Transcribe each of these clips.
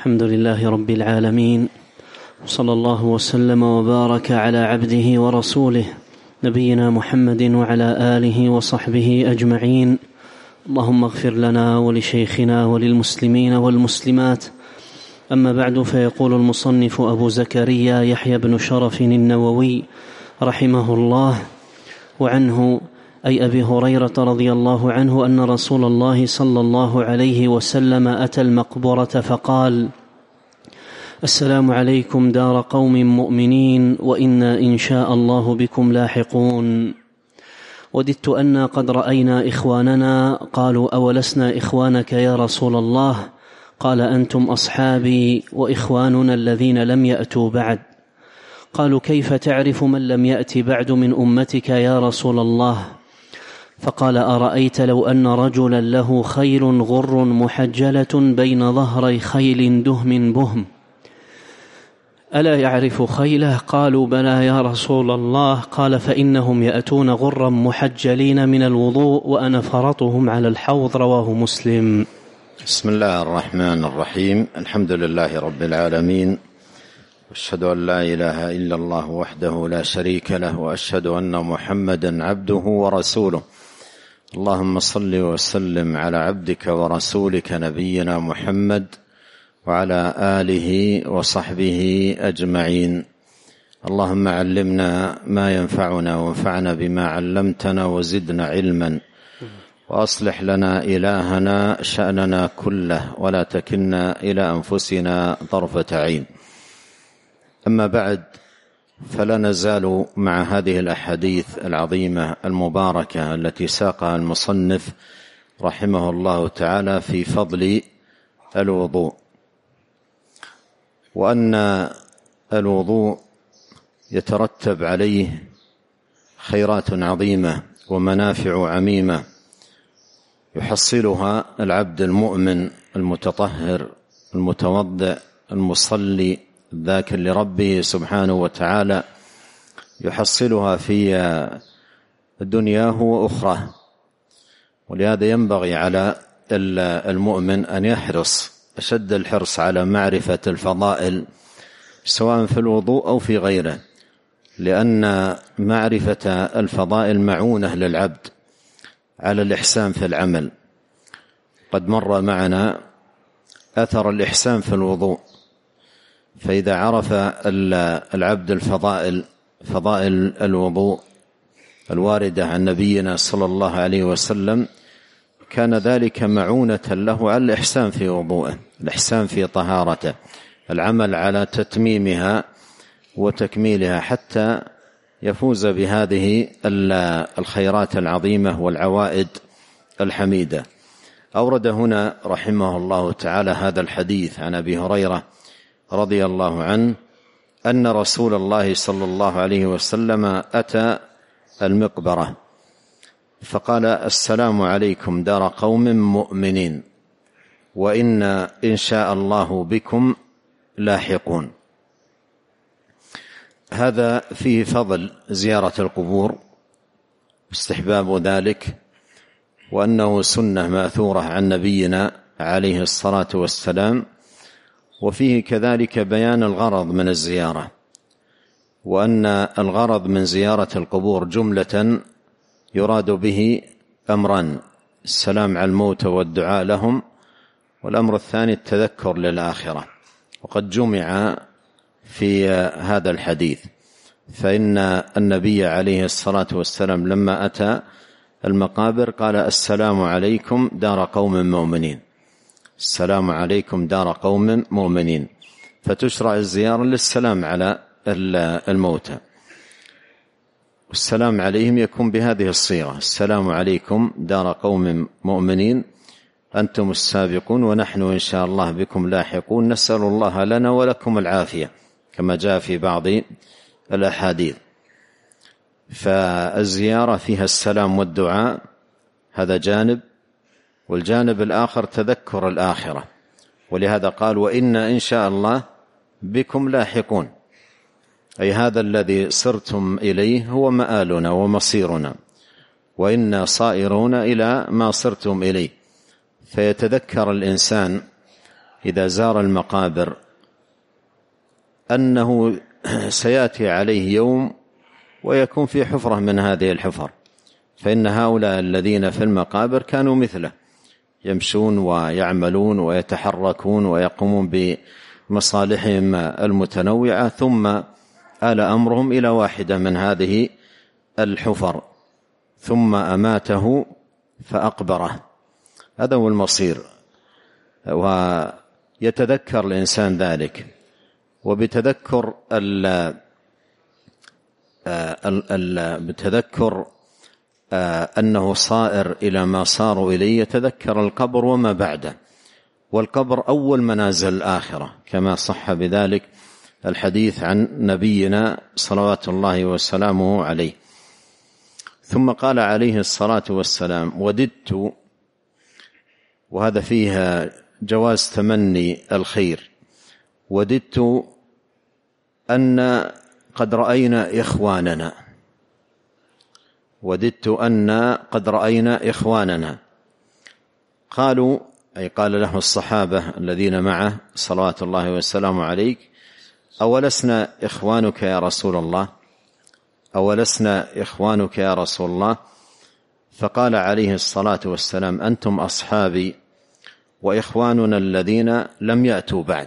الحمد لله رب العالمين، صلى الله وسلم وبارك على عبده ورسوله نبينا محمد وعلى آله وصحبه أجمعين. اللهم اغفر لنا ولشيخنا وللمسلمين والمسلمات. أما بعد، فيقول المصنف أبو زكريا يحيى بن شرف النووي رحمه الله: وعنه أي أبي هريرة رضي الله عنه أن رسول الله صلى الله عليه وسلم أتى المقبرة فقال: السلام عليكم دار قوم مؤمنين وإنا إن شاء الله بكم لاحقون. وددت أنا قد رأينا إخواننا. قالوا: أولسنا إخوانك يا رسول الله؟ قال: أنتم أصحابي وإخواننا الذين لم يأتوا بعد. قالوا: كيف تعرف من لم يأت بعد من أمتك يا رسول الله؟ فقال: أرأيت لو أن رجلا له خيل غر محجلة بين ظهري خيل دهم بهم، ألا يعرف خيله؟ قالوا: بلى يا رسول الله. قال: فإنهم يأتون غرا محجلين من الوضوء وأنا فرطهم على الحوض. رواه مسلم. بسم الله الرحمن الرحيم. الحمد لله رب العالمين، وأشهد أن لا إله إلا الله وحده لا شريك له، وأشهد أن محمدا عبده ورسوله. اللهم صل وسلم على عبدك ورسولك نبينا محمد وعلى آله وصحبه أجمعين. اللهم علمنا ما ينفعنا وانفعنا بما علمتنا وزدنا علما، وأصلح لنا إلهنا شأننا كله ولا تكلنا إلى أنفسنا طرفة عين. أما بعد، فلا نزال مع هذه الأحاديث العظيمة المباركة التي ساقها المصنف رحمه الله تعالى في فضل الوضوء، وأن الوضوء يترتب عليه خيرات عظيمة ومنافع عميمة يحصلها العبد المؤمن المتطهر المتوضئ المصلي الذاكر لربه سبحانه وتعالى، يحصلها في دنياه وأخراه. ولهذا ينبغي على المؤمن أن يحرص أشد الحرص على معرفة الفضائل سواء في الوضوء أو في غيره، لأن معرفة الفضائل معونة للعبد على الإحسان في العمل. قد مر معنا أثر الإحسان في الوضوء، فإذا عرف العبد فضائل الوضوء الواردة عن نبينا صلى الله عليه وسلم، كان ذلك معونة له على الإحسان في وضوءه، الإحسان في طهارته، العمل على تتميمها وتكميلها حتى يفوز بهذه الخيرات العظيمة والعوائد الحميدة. أورد هنا رحمه الله تعالى هذا الحديث عن أبي هريرة رضي الله عنه أن رسول الله صلى الله عليه وسلم أتى المقبرة فقال: السلام عليكم دار قوم مؤمنين وإنا إن شاء الله بكم لاحقون. هذا فيه فضل زيارة القبور، استحباب ذلك، وأنه سنة ماثورة عن نبينا عليه الصلاة والسلام. وفيه كذلك بيان الغرض من الزيارة، وأن الغرض من زيارة القبور جملة يراد به أمران: السلام على الموتى والدعاء لهم، والأمر الثاني التذكر للآخرة. وقد جمع في هذا الحديث، فإن النبي عليه الصلاة والسلام لما أتى المقابر قال: السلام عليكم دار قوم مؤمنين، السلام عليكم دار قوم مؤمنين، فتشرع الزيارة للسلام على الموتى، والسلام عليهم يكون بهذه الصيغة: السلام عليكم دار قوم مؤمنين أنتم السابقون ونحن إن شاء الله بكم لاحقون، نسأل الله لنا ولكم العافية، كما جاء في بعض الأحاديث. فالزيارة فيها السلام والدعاء، هذا جانب، والجانب الآخر تذكر الآخرة. ولهذا قال: وإنا إن شاء الله بكم لاحقون، أي هذا الذي صرتم إليه هو مآلنا ومصيرنا، وإنا صائرون إلى ما صرتم إليه. فيتذكر الإنسان إذا زار المقابر أنه سيأتي عليه يوم ويكون في حفرة من هذه الحفر، فإن هؤلاء الذين في المقابر كانوا مثله، يمشون ويعملون ويتحركون ويقومون بمصالحهم المتنوعة، ثم آل أمرهم إلى واحدة من هذه الحفر ثم أماته فأقبره. هذا هو المصير، ويتذكر الإنسان ذلك، وبتذكر بتذكر أنه صائر إلى ما صاروا إليه، يتذكر القبر وما بعده، والقبر أول منازل الآخرة، كما صح بذلك الحديث عن نبينا صلوات الله وسلامه عليه. ثم قال عليه الصلاة والسلام: وددت، وهذا فيها جواز تمني الخير، وددت أن قد رأينا إخواننا، وددت أن قد رأينا إخواننا. قالوا، أي قال له الصحابة الذين معه صلوات الله والسلام عليه: أولسنا إخوانك يا رسول الله؟ أولسنا إخوانك يا رسول الله؟ فقال عليه الصلاة والسلام: أنتم أصحابي وإخواننا الذين لم يأتوا بعد.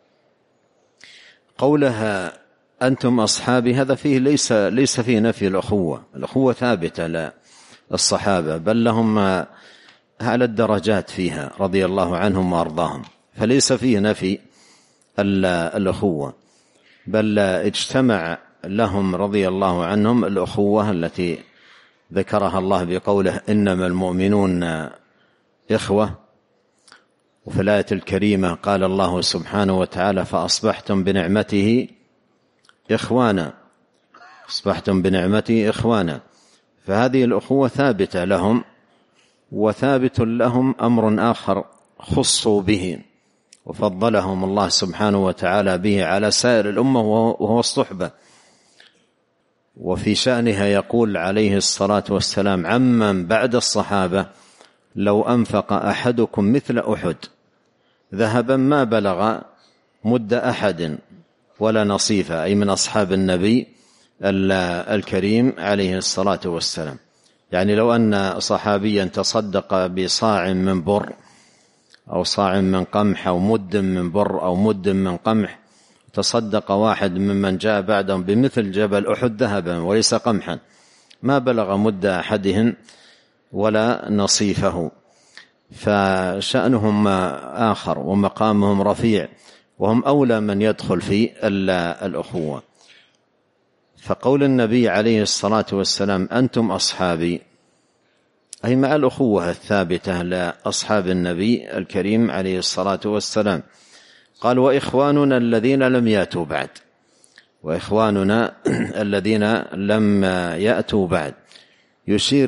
قولها أنتم أصحابي هذا فيه ليس فيه نفي الأخوة، الأخوة ثابتة للصحابة، بل لهم على الدرجات فيها رضي الله عنهم وأرضاهم، فليس فيه نفي الأخوة، بل اجتمع لهم رضي الله عنهم الأخوة التي ذكرها الله بقوله: إنما المؤمنون إخوة. وفي الآية الكريمة قال الله سبحانه وتعالى: فأصبحتم بنعمته إخوانا، أصبحتم بنعمته إخوانا. فهذه الأخوة ثابتة لهم، وثابت لهم أمر آخر خصوا به وفضلهم الله سبحانه وتعالى به على سائر الأمة، وهو الصحبة. وفي شأنها يقول عليه الصلاة والسلام عمن بعد الصحابة: لو أنفق أحدكم مثل أحد ذهبا ما بلغ مد أحد ولا نصيفا، أي من أصحاب النبي الكريم عليه الصلاة والسلام. يعني لو أن صحابيا تصدق بصاع من بر أو صاع من قمح أو مد من بر أو مد من قمح، تصدق واحد ممن جاء بعدهم بمثل جبل أحد ذهبا وليس قمحا، ما بلغ مد أحدهم ولا نصيفه. فشأنهم آخر ومقامهم رفيع، وهم أولى من يدخل في الأخوة. فقول النبي عليه الصلاة والسلام: أنتم أصحابي، أي مع الأخوة الثابتة لأصحاب النبي الكريم عليه الصلاة والسلام. قال: وإخواننا الذين لم يأتوا بعد، وإخواننا الذين لم يأتوا بعد، يشير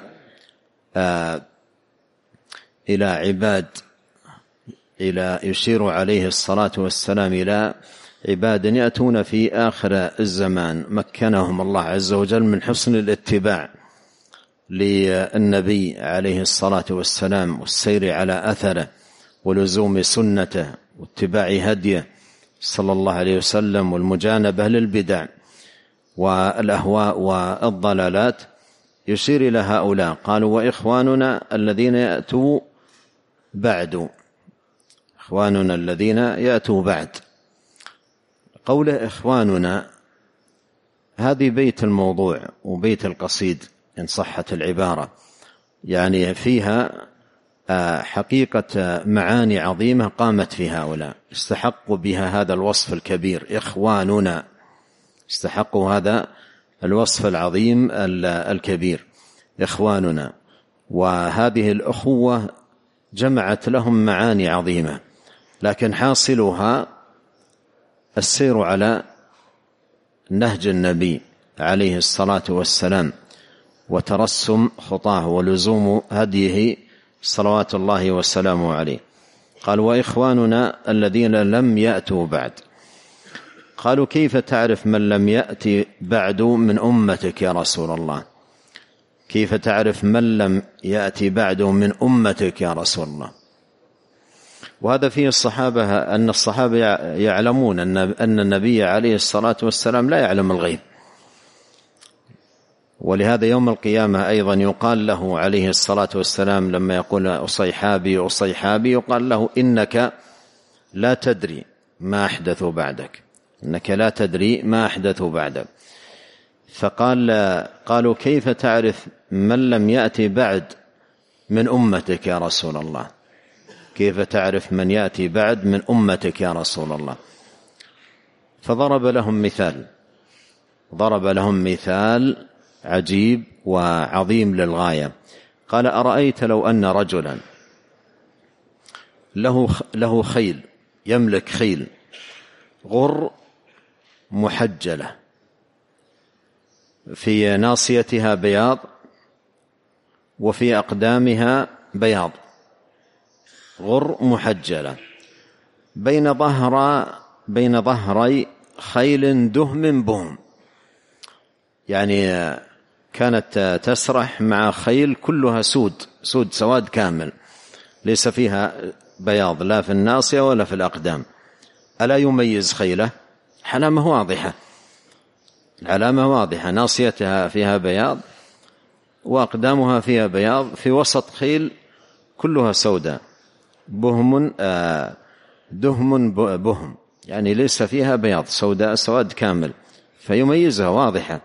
يشير عليه الصلاة والسلام إلى عباد يأتون في آخر الزمان مكنهم الله عز وجل من حسن الاتباع للنبي عليه الصلاة والسلام، والسير على أثره ولزوم سنته واتباع هديه صلى الله عليه وسلم، والمجانبة للبدع والأهواء والضلالات. يشير إلى هؤلاء. قالوا: وإخواننا الذين يأتوا بعد، إخواننا الذين يأتوا بعد. قوله إخواننا هذه بيت الموضوع وبيت القصيد إن صحت العبارة، يعني فيها حقيقة معاني عظيمة قامت في هؤلاء، استحقوا بها هذا الوصف الكبير. إخواننا استحقوا هذا الوصف العظيم الكبير، إخواننا. وهذه الأخوة جمعت لهم معاني عظيمة، لكن حاصلها السير على نهج النبي عليه الصلاة والسلام، وترسم خطاه ولزوم هديه صلوات الله وسلامه عليه. قال: وإخواننا الذين لم يأتوا بعد. قالوا: كيف تعرف من لم يأتي بعد من أمتك يا رسول الله؟ كيف تعرف من لم يأتي بعد من أمتك يا رسول الله؟ وهذا فيه أن الصحابة يعلمون أن النبي عليه الصلاة والسلام لا يعلم الغيب، ولهذا يوم القيامة أيضا يقال له عليه الصلاة والسلام لما يقول أصيحابي أصيحابي يقال له إنك لا تدري ما أحدثوا بعدك، إنك لا تدري ما أحدثوا بعدك. قالوا كيف تعرف من لم يأتي بعد من أمتك يا رسول الله؟ كيف تعرف من يأتي بعد من أمتك يا رسول الله؟ فضرب لهم مثال عجيب وعظيم للغاية. قال أرأيت لو أن رجلا له خيل، يملك خيل غر محجلة في ناصيتها بياض وفي أقدامها بياض، غر محجلة بين ظهري خيل دهم بهم، يعني كانت تسرح مع خيل كلها سواد كامل، ليس فيها بياض لا في الناصية ولا في الأقدام. ألا يميز خيله؟ علامة واضحة، ناصيتها فيها بياض وأقدامها فيها بياض، في وسط خيل كلها سوداء، دهم بهم، يعني ليس فيها بياض، سواد كامل، فيميزها واضحة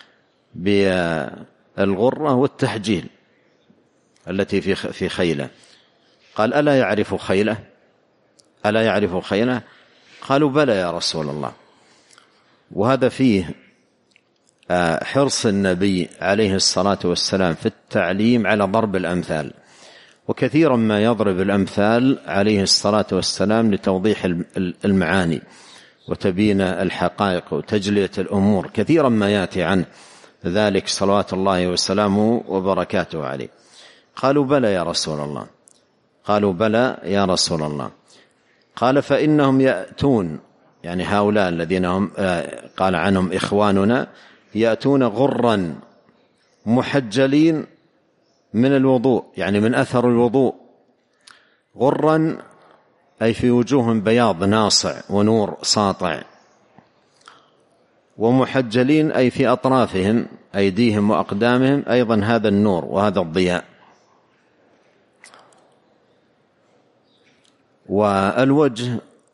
بالغرة والتحجيل التي في خيله. قال ألا يعرف خيله؟ قالوا بلى يا رسول الله. وهذا فيه حرص النبي عليه الصلاة والسلام في التعليم على ضرب الأمثال، وكثيرا ما يضرب الأمثال عليه الصلاة والسلام لتوضيح المعاني وتبين الحقائق وتجلية الأمور، كثيرا ما يأتي عنه ذلك صلوات الله وسلامه وبركاته عليه. قالوا بلى يا رسول الله. قال فإنهم يأتون، يعني هؤلاء الذين هم قال عنهم إخواننا، يأتون غرا محجلين من الوضوء، يعني من أثر الوضوء، غرا أي في وجوههم بياض ناصع ونور ساطع، ومحجلين أي في أطرافهم أيديهم وأقدامهم أيضا هذا النور وهذا الضياء. والوجه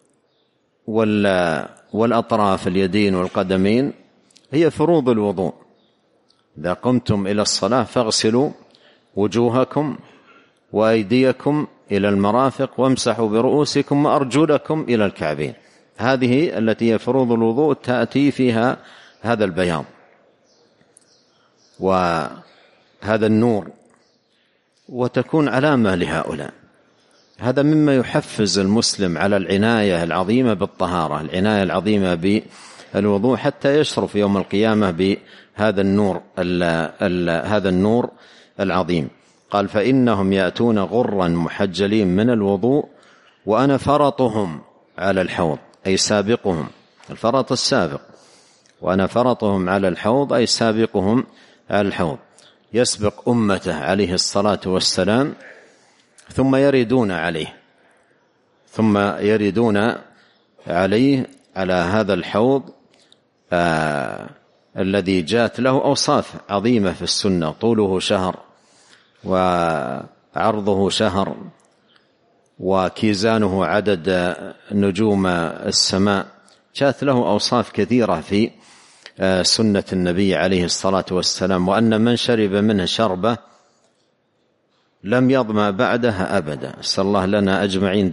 والأطراف اليدين والقدمين هي فروض الوضوء. إذا قمتم إلى الصلاة فاغسلوا وجوهكم وأيديكم إلى المرافق وامسحوا برؤوسكم وأرجلكم إلى الكعبين. هذه التي هي فروض الوضوء تأتي فيها هذا البياض وهذا النور، وتكون علامة لهؤلاء. هذا مما يحفز المسلم على العناية العظيمة بالطهارة، العناية العظيمة بالوضوء، حتى يشرف يوم القيامة بهذا النور العظيم. قال فإنهم يأتون غرا محجلين من الوضوء وأنا فرطهم على الحوض، أي سابقهم، الفرط السابق، وأنا فرطهم على الحوض أي سابقهم على الحوض، يسبق أمته عليه الصلاة والسلام ثم يردون عليه على هذا الحوض الذي جاءت له أوصاف عظيمة في السنة، طوله شهر وعرضه شهر وكيزانه عدد نجوم السماء، جاءت له أوصاف كثيرة في سنة النبي عليه الصلاة والسلام، وأن من شرب منه شربة لم يظمأ بعدها أبدا. أسأل الله لنا أجمعين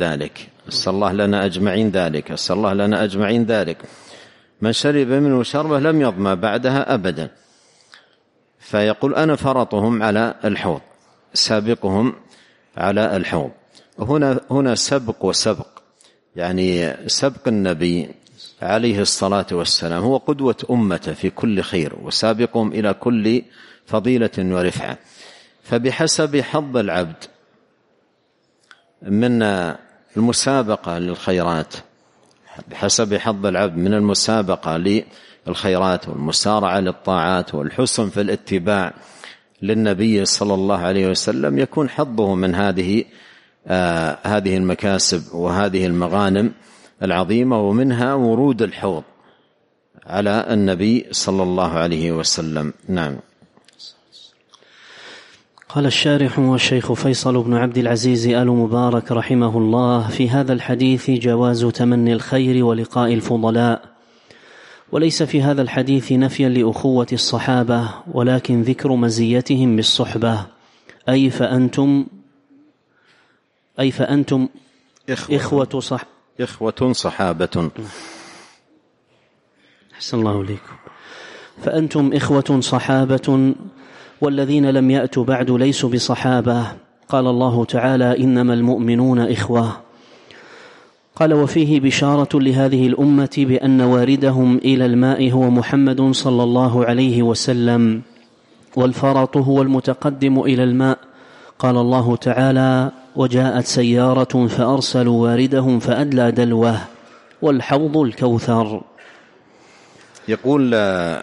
ذلك. من شرب منه شربة لم يظمأ بعدها أبدا. فيقول أنا فرطهم على الحوض، سابقهم على الحوض. هنا سبق وسبق، يعني سبق النبي عليه الصلاة والسلام هو قدوة أمته في كل خير، وسابقهم إلى كل فضيلة ورفعة. فبحسب حظ العبد من المسابقة للخيرات، بحسب حظ العبد من المسابقة للخيرات والمسارعة للطاعات والحسن في الاتباع للنبي صلى الله عليه وسلم، يكون حظه من هذه هذه المكاسب وهذه المغانم العظيمة، ومنها ورود الحوض على النبي صلى الله عليه وسلم. نعم. قال الشارح والشيخ فيصل بن عبد العزيز آل مبارك رحمه الله: في هذا الحديث جواز تمني الخير ولقاء الفضلاء، وليس في هذا الحديث نفيا لأخوة الصحابة، ولكن ذكر مزيتهم بالصحبة، أي فأنتم إخوة صحابة. أحسن الله إليكم. فأنتم إخوة صحابة، والذين لم يأتوا بعد ليسوا بصحابة. قال الله تعالى: إنما المؤمنون إخوة. قال: وفيه بشارة لهذه الأمة بأن واردهم إلى الماء هو محمد صلى الله عليه وسلم، والفرط هو المتقدم إلى الماء. قال الله تعالى: وجاءت سيارة فأرسلوا واردهم فأدلى دلوه، والحوض الكوثر. يقول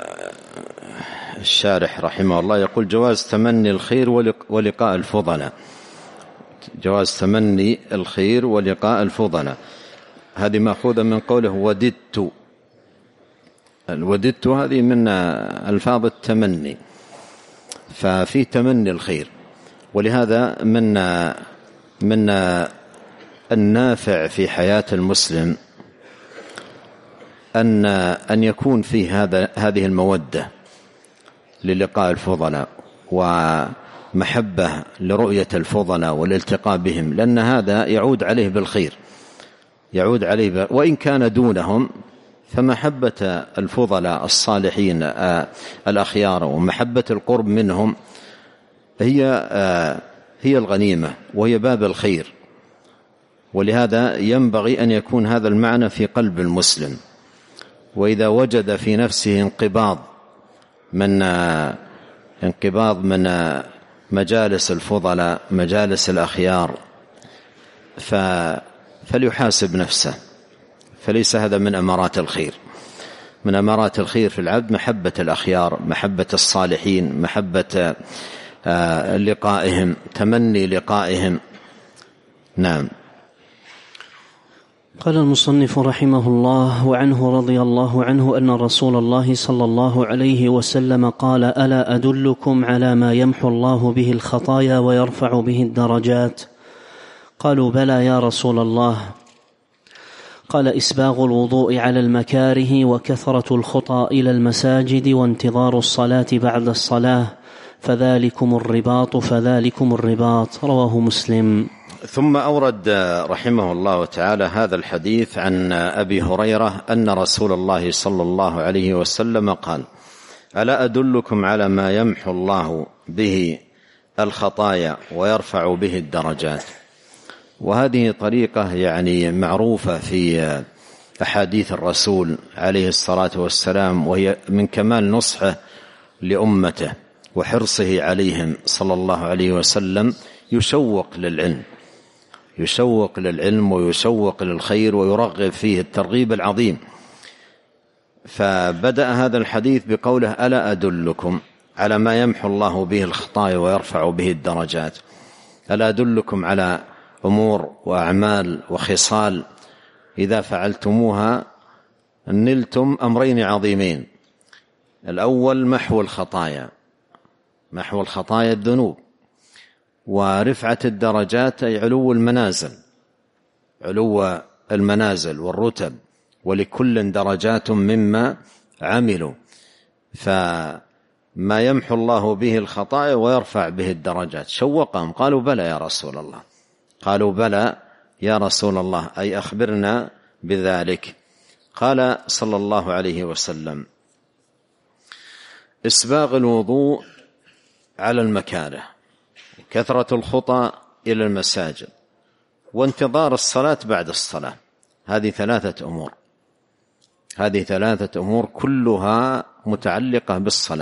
الشارح رحمه الله، يقول: جواز تمني الخير ولقاء الفضلاء. جواز تمني الخير ولقاء الفضلاء، هذه مأخوذة من قوله وددت. الوددت هذه من ألفاظ التمني، ففي تمني الخير. ولهذا من النافع في حياة المسلم أن يكون فيه هذه المودة للقاء الفضلاء ومحبة لرؤية الفضلاء والالتقاء بهم، لأن هذا يعود عليه بالخير، يعود عليه وإن كان دونهم. فمحبة الفضلاء الصالحين الأخيار ومحبة القرب منهم هي الغنيمة، وهي باب الخير. ولهذا ينبغي أن يكون هذا المعنى في قلب المسلم. وإذا وجد في نفسه انقباض من مجالس الفضلاء، مجالس الأخيار، فليحاسب نفسه، فليس هذا من أمارات الخير. من أمارات الخير في العبد محبة الأخيار، محبة الصالحين، محبة لقائهم، تمني لقائهم. نعم. قال المصنف رحمه الله: وعنه رضي الله عنه أن رسول الله صلى الله عليه وسلم قال: ألا أدلكم على ما يمحو الله به الخطايا ويرفع به الدرجات؟ قالوا: بلى يا رسول الله. قال: إسباغ الوضوء على المكاره، وكثرة الخطى إلى المساجد، وانتظار الصلاة بعد الصلاة، فذلكم الرباط. رواه مسلم. ثم أورد رحمه الله تعالى هذا الحديث عن أبي هريرة أن رسول الله صلى الله عليه وسلم قال: ألا أدلكم على ما يمحو الله به الخطايا ويرفع به الدرجات؟ وهذه طريقة يعني معروفة في أحاديث الرسول عليه الصلاة والسلام، وهي من كمال نصحه لأمته وحرصه عليهم صلى الله عليه وسلم. يشوق للعلم ويشوق للخير ويرغب فيه الترغيب العظيم. فبدأ هذا الحديث بقوله: ألا أدلكم على ما يمحو الله به الخطايا ويرفع به الدرجات؟ ألا أدلكم على أمور وأعمال وخصال إذا فعلتموها نلتم أمرين عظيمين. الأول محو الخطايا الذنوب، ورفعة الدرجات أي علو المنازل والرتب، ولكل درجات مما عملوا. فما يمحو الله به الخطايا ويرفع به الدرجات. شوقهم، قالوا: بلى يا رسول الله. قالوا: بلى يا رسول الله، أي أخبرنا بذلك. قال صلى الله عليه وسلم: إسباغ الوضوء على المكاره، كثرة الخطى إلى المساجد، وانتظار الصلاة بعد الصلاة. هذه ثلاثة أمور كلها متعلقة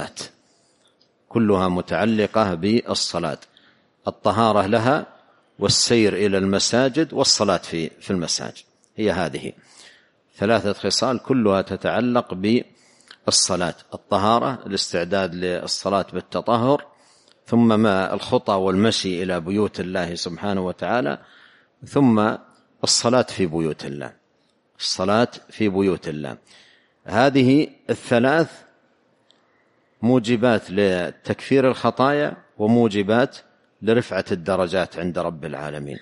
بالصلاة، الطهارة لها، والسير إلى المساجد، والصلاة في المساجد. هي هذه ثلاثة خصال كلها تتعلق بالصلاة: الطهارة، الاستعداد للصلاة بالتطهر، ثم ما الخطى والمشي إلى بيوت الله سبحانه وتعالى، ثم الصلاة في بيوت الله، الصلاة في بيوت الله. هذه الثلاث موجبات لتكفير الخطايا وموجبات لرفعة الدرجات عند رب العالمين.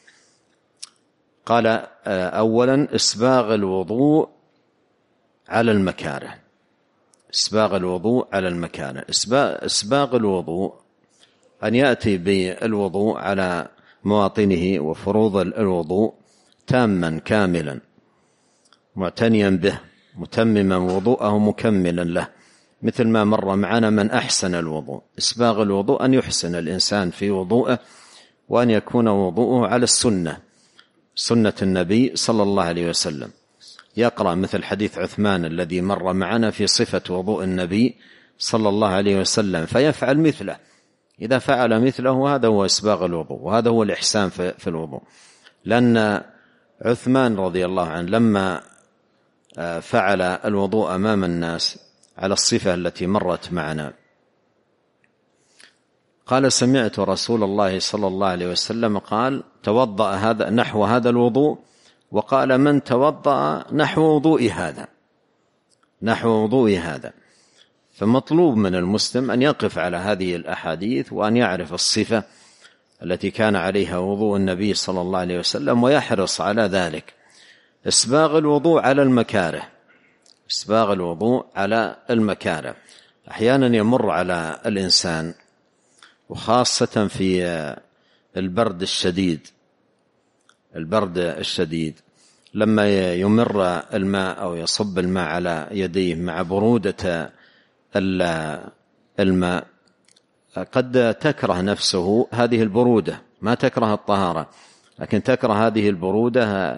قال أولا إسباغ الوضوء على المكاره، إسباغ الوضوء على المكاره. إسباغ الوضوء أن يأتي بالوضوء على مواطنه وفروض الوضوء تاما كاملا معتنيا به متمما وضوءه مكملا له، مثل ما مر معنا من أحسن الوضوء. إسباغ الوضوء أن يحسن الإنسان في وضوءه وأن يكون وضوءه على السنة، سنة النبي صلى الله عليه وسلم، يقرأ مثل حديث عثمان الذي مر معنا في صفة وضوء النبي صلى الله عليه وسلم فيفعل مثله. إذا فعل مثله هذا هو إسباغ الوضوء، وهذا هو الإحسان في الوضوء. لأن عثمان رضي الله عنه لما فعل الوضوء أمام الناس على الصفة التي مرت معنا قال سمعت رسول الله صلى الله عليه وسلم قال توضأ هذا نحو هذا الوضوء، وقال من توضأ نحو وضوء هذا، نحو وضوء هذا. فمطلوب من المسلم أن يقف على هذه الأحاديث وأن يعرف الصفة التي كان عليها وضوء النبي صلى الله عليه وسلم ويحرص على ذلك. إسباغ الوضوء على المكاره، إسباغ الوضوء على المكاره. أحيانا يمر على الإنسان وخاصة في البرد الشديد، البرد الشديد لما يمر الماء أو يصب الماء على يديه مع برودة الماء قد تكره نفسه هذه البرودة، ما تكره الطهارة، لكن تكره هذه البرودة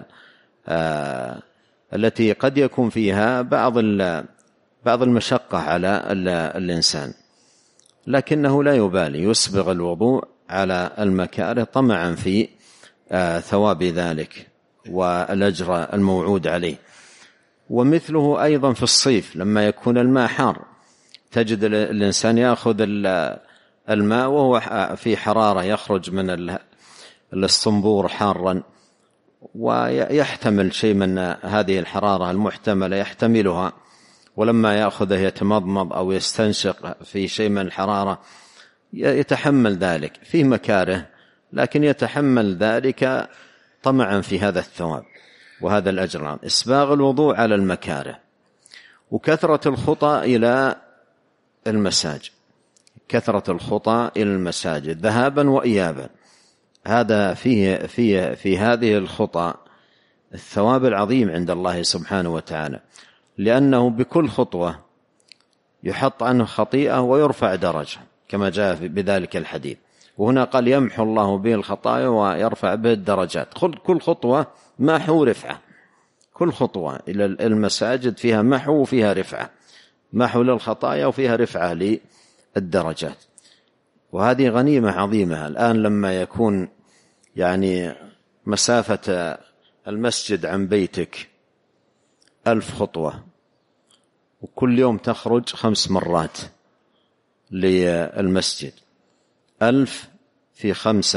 التي قد يكون فيها بعض المشقة على الإنسان، لكنه لا يبالي، يسبغ الوضوء على المكاره طمعا في ثواب ذلك والأجر الموعود عليه. ومثله أيضا في الصيف لما يكون الماء حار، تجد الإنسان يأخذ الماء وهو في حرارة، يخرج من الصنبور حارا ويحتمل شيء من هذه الحرارة المحتملة يحتملها، ولما يأخذه يتمضمض أو يستنشق في شيء من الحرارة يتحمل ذلك في مكاره، لكن يتحمل ذلك طمعا في هذا الثواب وهذا الأجر. إسباغ الوضوء على المكاره. وكثرة الخطى إلى المساجد، كثرة الخطى إلى المساجد ذهابا وإيابا، هذا في هذه الخطى الثواب العظيم عند الله سبحانه وتعالى، لأنه بكل خطوة يحط عنه خطيئة ويرفع درجة كما جاء بذلك الحديث. وهنا قال يمحو الله به الخطايا ويرفع به الدرجات. كل خطوة محو رفعة، كل خطوة إلى المساجد فيها محو وفيها رفعة، محو للخطايا وفيها رفعة للدرجات. وهذه غنيمة عظيمة. الآن لما يكون يعني مسافة المسجد عن بيتك 1000 خطوة، وكل يوم تخرج 5 مرات للمسجد، 1000 في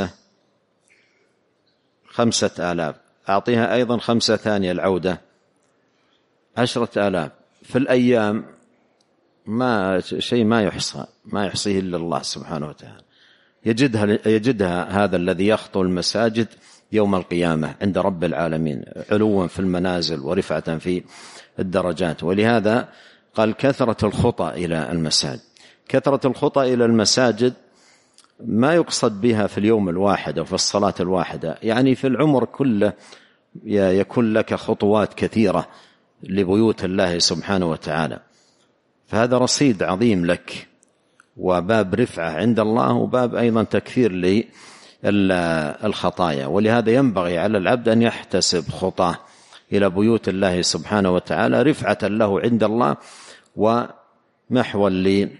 5000، أعطيها أيضا 5 ثانية العودة 10,000 في الأيام، شيء ما يحصى، ما يحصيه إلا الله سبحانه وتعالى. يجدها هذا الذي يخطو المساجد يوم القيامة عند رب العالمين علوا في المنازل ورفعة في الدرجات. ولهذا قال كثرة الخطى إلى المساجد. كثرة الخطى إلى المساجد ما يقصد بها في اليوم الواحد أو في الصلاة الواحدة، يعني في العمر كله يكون لك خطوات كثيرة لبيوت الله سبحانه وتعالى. فهذا رصيد عظيم لك وباب رفعة عند الله وباب أيضا تكفير للخطايا. ولهذا ينبغي على العبد أن يحتسب خطاه إلى بيوت الله سبحانه وتعالى رفعة له عند الله ومحوا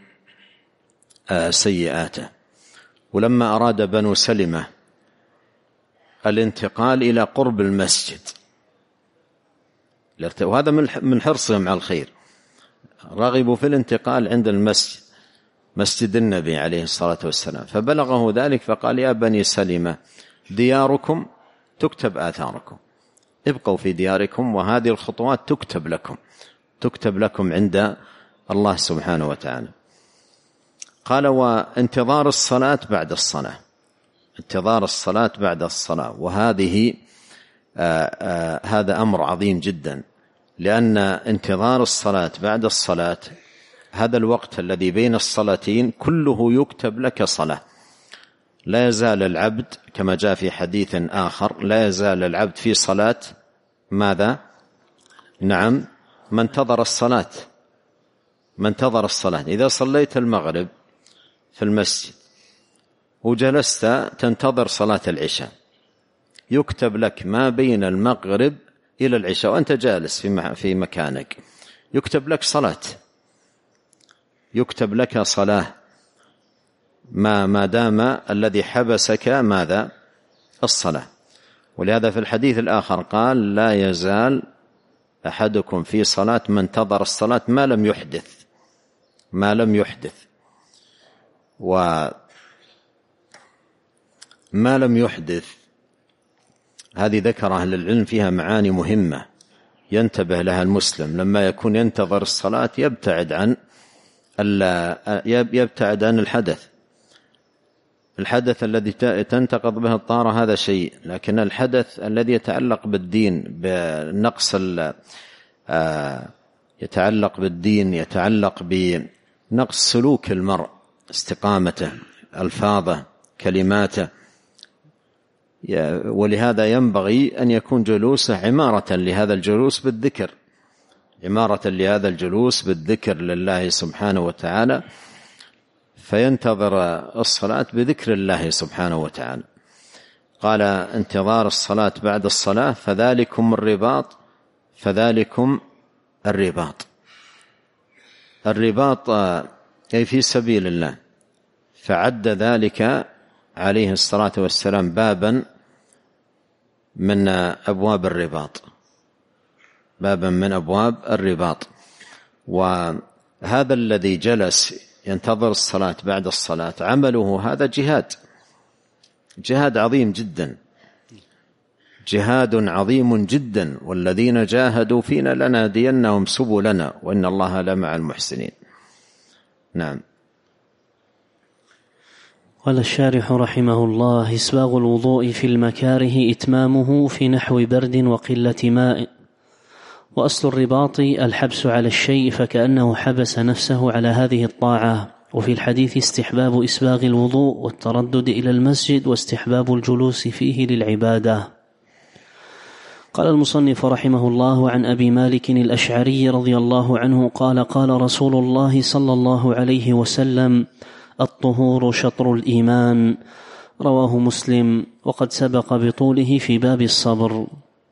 لسيئاته. ولما أراد بنو سلمة الانتقال إلى قرب المسجد، وهذا من حرصهم على الخير، رغبوا في الانتقال عند المسجد، مسجد النبي عليه الصلاة والسلام، فبلغه ذلك فقال يا بني سلمة دياركم تكتب آثاركم، ابقوا في دياركم، وهذه الخطوات تكتب لكم عند الله سبحانه وتعالى. قال: وانتظار الصلاة بعد الصلاة، انتظار الصلاة بعد الصلاة، وهذه هذا أمر عظيم جدا، لأن انتظار الصلاة بعد الصلاة، هذا الوقت الذي بين الصلاتين كله يكتب لك صلاة. لا يزال العبد كما جاء في حديث آخر، لا يزال العبد في صلاة ماذا؟ نعم، ما انتظر الصلاة. ما انتظر الصلاة. إذا صليت المغرب في المسجد وجلست تنتظر صلاة العشاء، يكتب لك ما بين المغرب إلى العشاء وأنت جالس في مكانك، يكتب لك صلاة، يكتب لك صلاة ما دام الذي حبسك ماذا؟ الصلاة. ولهذا في الحديث الآخر قال: لا يزال أحدكم في صلاة ما انتظر الصلاة ما لم يحدث، ما لم يحدث. وما لم يحدث هذه ذكر أهل العلم فيها معاني مهمة ينتبه لها المسلم لما يكون ينتظر الصلاة، يبتعد عن الحدث الذي تنتقض به الطهارة هذا شيء، لكن الحدث الذي يتعلق بالدين بنقص يتعلق بالدين، يتعلق بنقص سلوك المرء، استقامته، ألفاظه، كلماته. ولهذا ينبغي أن يكون جلوسه عمارة لهذا الجلوس بالذكر، عمارة لهذا الجلوس بالذكر لله سبحانه وتعالى، فينتظر الصلاة بذكر الله سبحانه وتعالى. قال: انتظار الصلاة بعد الصلاة فذلكم الرباط، فذلكم الرباط أي في سبيل الله. فعد ذلك عليه الصلاة والسلام بابا من أبواب الرباط، بابا من أبواب الرباط. وهذا الذي جلس ينتظر الصلاة بعد الصلاة عمله هذا جهاد عظيم جدا، جهاد عظيم جدا. والذين جاهدوا فينا لنهدينهم سبلنا وإن الله لمع المحسنين. نعم. قال الشارح رحمه الله: إسباغ الوضوء في المكاره إتمامه في نحو برد وقلة ماء. وأصل الرباط الحبس على الشيء، فكأنه حبس نفسه على هذه الطاعة. وفي الحديث استحباب إسباغ الوضوء والتردد إلى المسجد واستحباب الجلوس فيه للعبادة. قال المصنف رحمه الله: عن أبي مالك الأشعري رضي الله عنه قال: قال رسول الله صلى الله عليه وسلم: الطهور شطر الإيمان. رواه مسلم، وقد سبق بطوله في باب الصبر.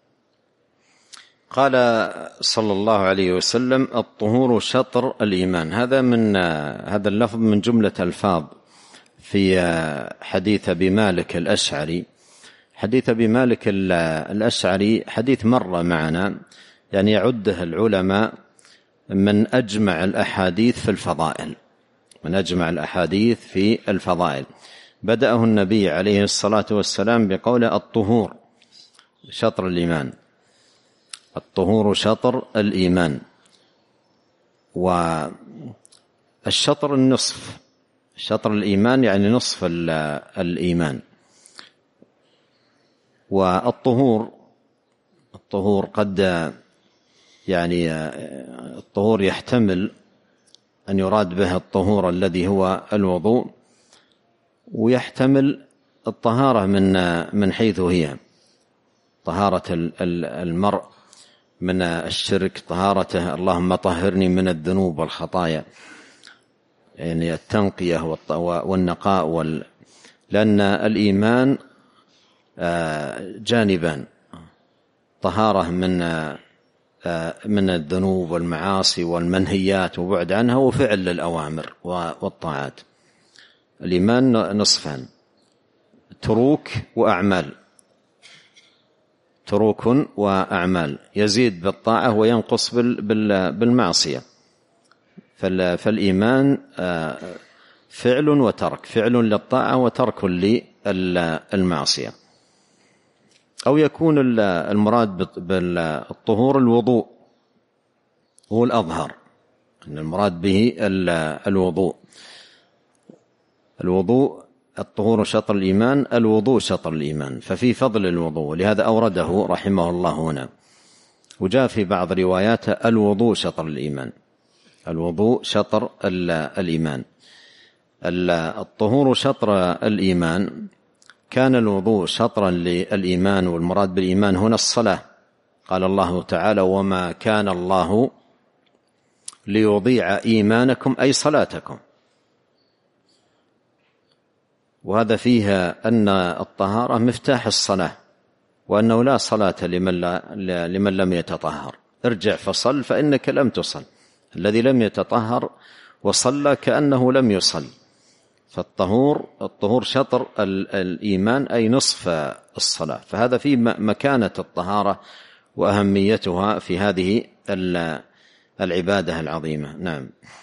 قال صلى الله عليه وسلم: الطهور شطر الإيمان. هذا اللفظ من جملة الفاظ في حديث أبي مالك الأشعري. حديث أبي مالك الأشعري حديث مر معنا، يعني يعده العلماء من أجمع الأحاديث في الفضائل، من أجمع الأحاديث في الفضائل. بدأه النبي عليه الصلاة والسلام بقول: الطهور شطر الإيمان، الطهور شطر الإيمان. والشطر النصف، شطر الإيمان يعني نصف الإيمان. والطهور قد يعني الطهور يحتمل أن يراد به الطهور الذي هو الوضوء، ويحتمل الطهارة من حيث هي طهارة المرء من الشرك، طهارته اللهم طهرني من الذنوب والخطايا، يعني التنقية والنقاء لأن الإيمان جانبان: طهارة من الذنوب والمعاصي والمنهيات وبعد عنها، وفعل للأوامر والطاعات. الإيمان نصفان: تروك وأعمال، تروك وأعمال، يزيد بالطاعة وينقص بالمعصية. فالإيمان فعل وترك، فعل للطاعة وترك للمعصية. أو يكون المراد بالطهور الوضوء هو الأظهر، أن المراد به الوضوء الطهور شطر الإيمان، الوضوء شطر الإيمان، ففي فضل الوضوء، ولهذا أورده رحمه الله هنا. وجاء في بعض رواياته الوضوء شطر الإيمان، الوضوء شطر الإيمان. الطهور شطر الإيمان، كان الوضوء شطرا للإيمان، والمراد بالإيمان هنا الصلاة. قال الله تعالى: وما كان الله ليضيع إيمانكم أي صلاتكم. وهذا فيها أن الطهارة مفتاح الصلاة، وأنه لا صلاة لمن لم يتطهر. ارجع فصل فإنك لم تصل. الذي لم يتطهر وصلى كأنه لم يصل. فالطهور شطر الإيمان أي نصف الصلاة، فهذا في مكانة الطهارة وأهميتها في هذه العبادة العظيمة. نعم.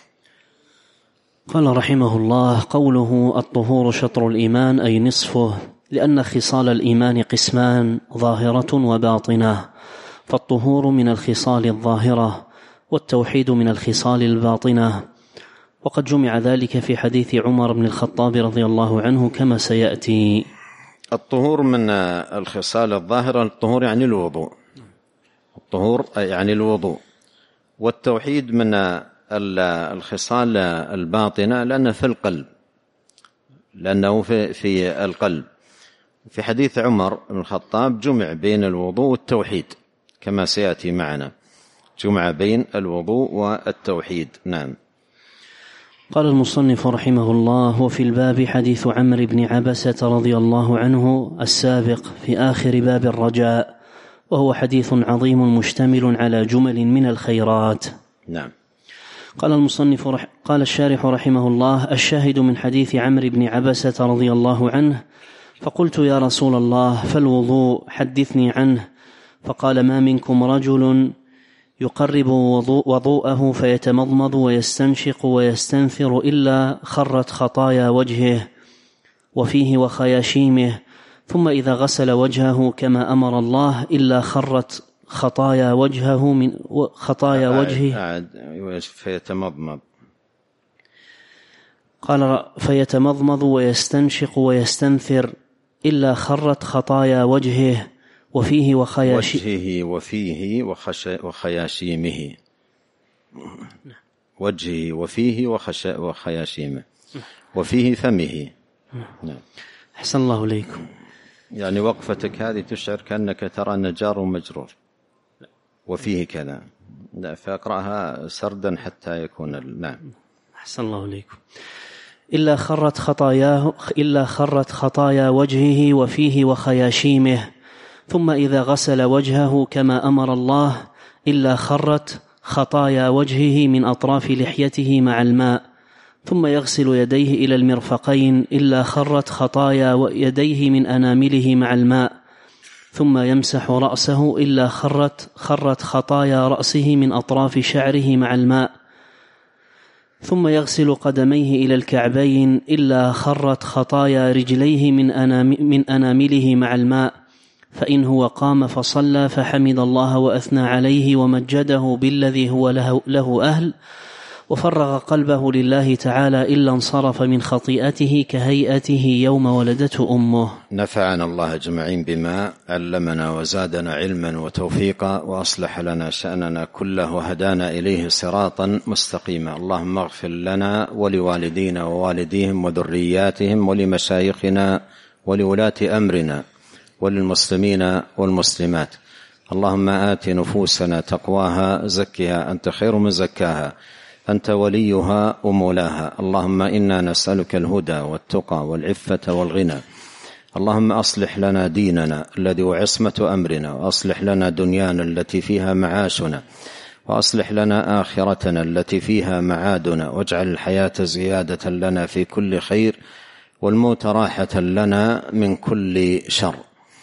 قال رحمه الله: قوله الطهور شطر الإيمان أي نصفه، لأن خصال الإيمان قسمان: ظاهرة وباطنة، فالطهور من الخصال الظاهرة، والتوحيد من الخصال الباطنة. وقد جمع ذلك في حديث عمر بن الخطاب رضي الله عنه كما سيأتي. الطهور من الخصال الظاهرة، الطهور يعني الوضوء، الطهور يعني الوضوء. والتوحيد من الخصال الباطنة لأنه في القلب، لأنه في القلب. في حديث عمر بن الخطاب جمع بين الوضوء والتوحيد كما سيأتي معنا، جمع بين الوضوء والتوحيد. نعم. قال المصنف رحمه الله: وفي الباب حديث عمرو بن عبسة رضي الله عنه السابق في آخر باب الرجاء، وهو حديث عظيم مشتمل على جمل من الخيرات. نعم. قال المصنف قال الشارح رحمه الله: الشاهد من حديث عمرو بن عبسة رضي الله عنه: فقلت يا رسول الله فالوضوء حدثني عنه. فقال: ما منكم رجل يقرب وضوءه فيتمضمض ويستنشق ويستنثر إلا خرت خطايا وجهه وفيه وخياشيمه، ثم إذا غسل وجهه كما أمر الله إلا خرت خطايا وجهه من خطايا وجهه. فيتمضمض، قال: فيتمضمض ويستنشق ويستنثر إلا خرت خطايا وجهه وفيه وخياشيمه. وجهه وفيه وخياشيمه، وفيه فمه. نعم. أحسن الله إليكم. يعني وقفتك هذه تشعر كأنك ترى أن جار ومجرور، وفيه كذا، فأقرأها سردا حتى يكون. نعم. أحسن الله إليكم. إلا خرت خطايا وجهه وفيه وخياشيمه، ثم إذا غسل وجهه كما أمر الله إلا خرت خطايا وجهه من أطراف لحيته مع الماء، ثم يغسل يديه إلى المرفقين إلا خرت خطايا يديه من أنامله مع الماء، ثم يمسح رأسه إلا خرت خطايا رأسه من أطراف شعره مع الماء، ثم يغسل قدميه إلى الكعبين إلا خرت خطايا رجليه من أنامله مع الماء. فإن هو قام فصلى فحمد الله وأثنى عليه ومجده بالذي هو له أهل، وفرغ قلبه لله تعالى إلا انصرف من خطيئته كهيئته يوم ولدته أمه. نفعنا الله أجمعين بما علمنا وزادنا علما وتوفيقا، وأصلح لنا شأننا كله وهدانا إليه صراطا مستقيما. اللهم اغفر لنا ولوالدينا ووالديهم وذرياتهم ولمشايخنا ولولاة أمرنا وللمسلمين والمسلمات. اللهم آت نفوسنا تقواها، زكها أنت خير من زكاها، أنت وليها ومولاها. اللهم إنا نسألك الهدى والتقى والعفة والغنى. اللهم أصلح لنا ديننا الذي هو عصمة أمرنا، وأصلح لنا دنيانا التي فيها معاشنا، وأصلح لنا آخرتنا التي فيها معادنا، واجعل الحياة زيادة لنا في كل خير، والموت راحة لنا من كل شر.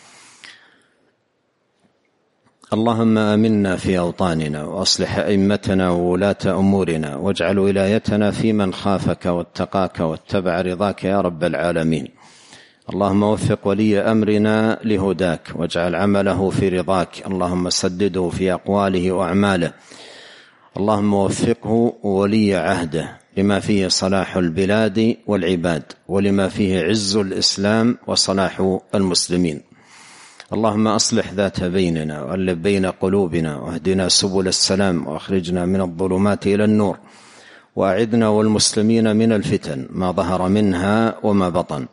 اللهم آمنا في أوطاننا، وأصلح أئمتنا وولاة أمورنا، واجعل ولايتنا في من خافك واتقاك واتبع رضاك يا رب العالمين. اللهم وفق ولي أمرنا لهداك واجعل عمله في رضاك، اللهم سدده في أقواله وأعماله، اللهم وفقه ولي عهده لما فيه صلاح البلاد والعباد ولما فيه عز الإسلام وصلاح المسلمين. اللهم أصلح ذات بيننا وألف بين قلوبنا واهدنا سبل السلام وأخرجنا من الظلمات إلى النور، وأعذنا والمسلمين من الفتن ما ظهر منها وما بطن.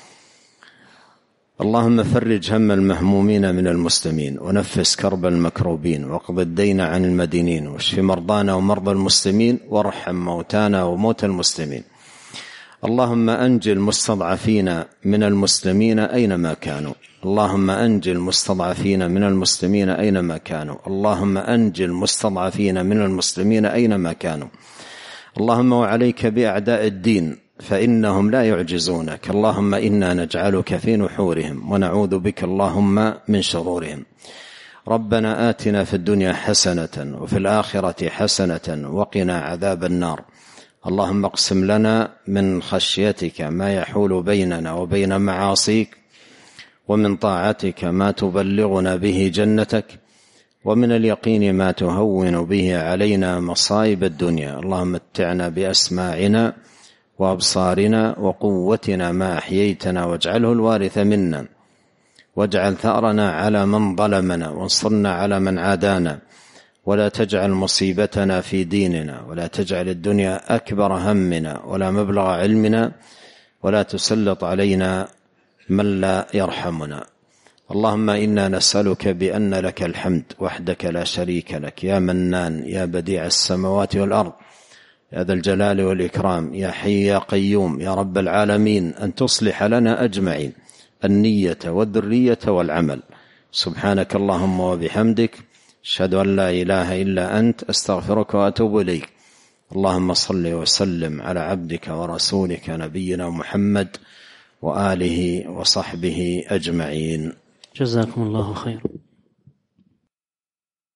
اللهم فرج هم المهمومين من المسلمين ونفس كرب المكروبين واقض الدين عن المدينين واشف مرضانا ومرضى المسلمين وارحم موتانا وموتى المسلمين. اللهم أنجِ المستضعفين من المسلمين أينما كانوا، اللهم أنجِ المستضعفين من المسلمين أينما كانوا، اللهم أنجِ المستضعفين من المسلمين أينما كانوا. اللهم وعليك بأعداء الدين فإنهم لا يعجزونك، اللهم إنا نجعلك في نحورهم ونعوذ بك اللهم من شرورهم. ربنا آتنا في الدنيا حسنة وفي الآخرة حسنة وقنا عذاب النار. اللهم اقسم لنا من خشيتك ما يحول بيننا وبين معاصيك، ومن طاعتك ما تبلغنا به جنتك، ومن اليقين ما تهون به علينا مصائب الدنيا. اللهم متعنا بأسماعنا وأبصارنا وقوتنا ما أحييتنا واجعله الوارث منا، واجعل ثأرنا على من ظلمنا وانصرنا على من عادانا، ولا تجعل مصيبتنا في ديننا، ولا تجعل الدنيا أكبر همنا ولا مبلغ علمنا، ولا تسلط علينا من لا يرحمنا. اللهم إنا نسألك بأن لك الحمد وحدك لا شريك لك، يا منان يا بديع السماوات والأرض يا ذا الجلال والإكرام، يا حي يا قيوم يا رب العالمين، أن تصلح لنا أجمعين النية والذرية والعمل. سبحانك اللهم وبحمدك، أشهد أن لا إله إلا أنت، أستغفرك وأتوب إليك. اللهم صل وسلم على عبدك ورسولك نبينا محمد وآله وصحبه أجمعين. جزاكم الله خير.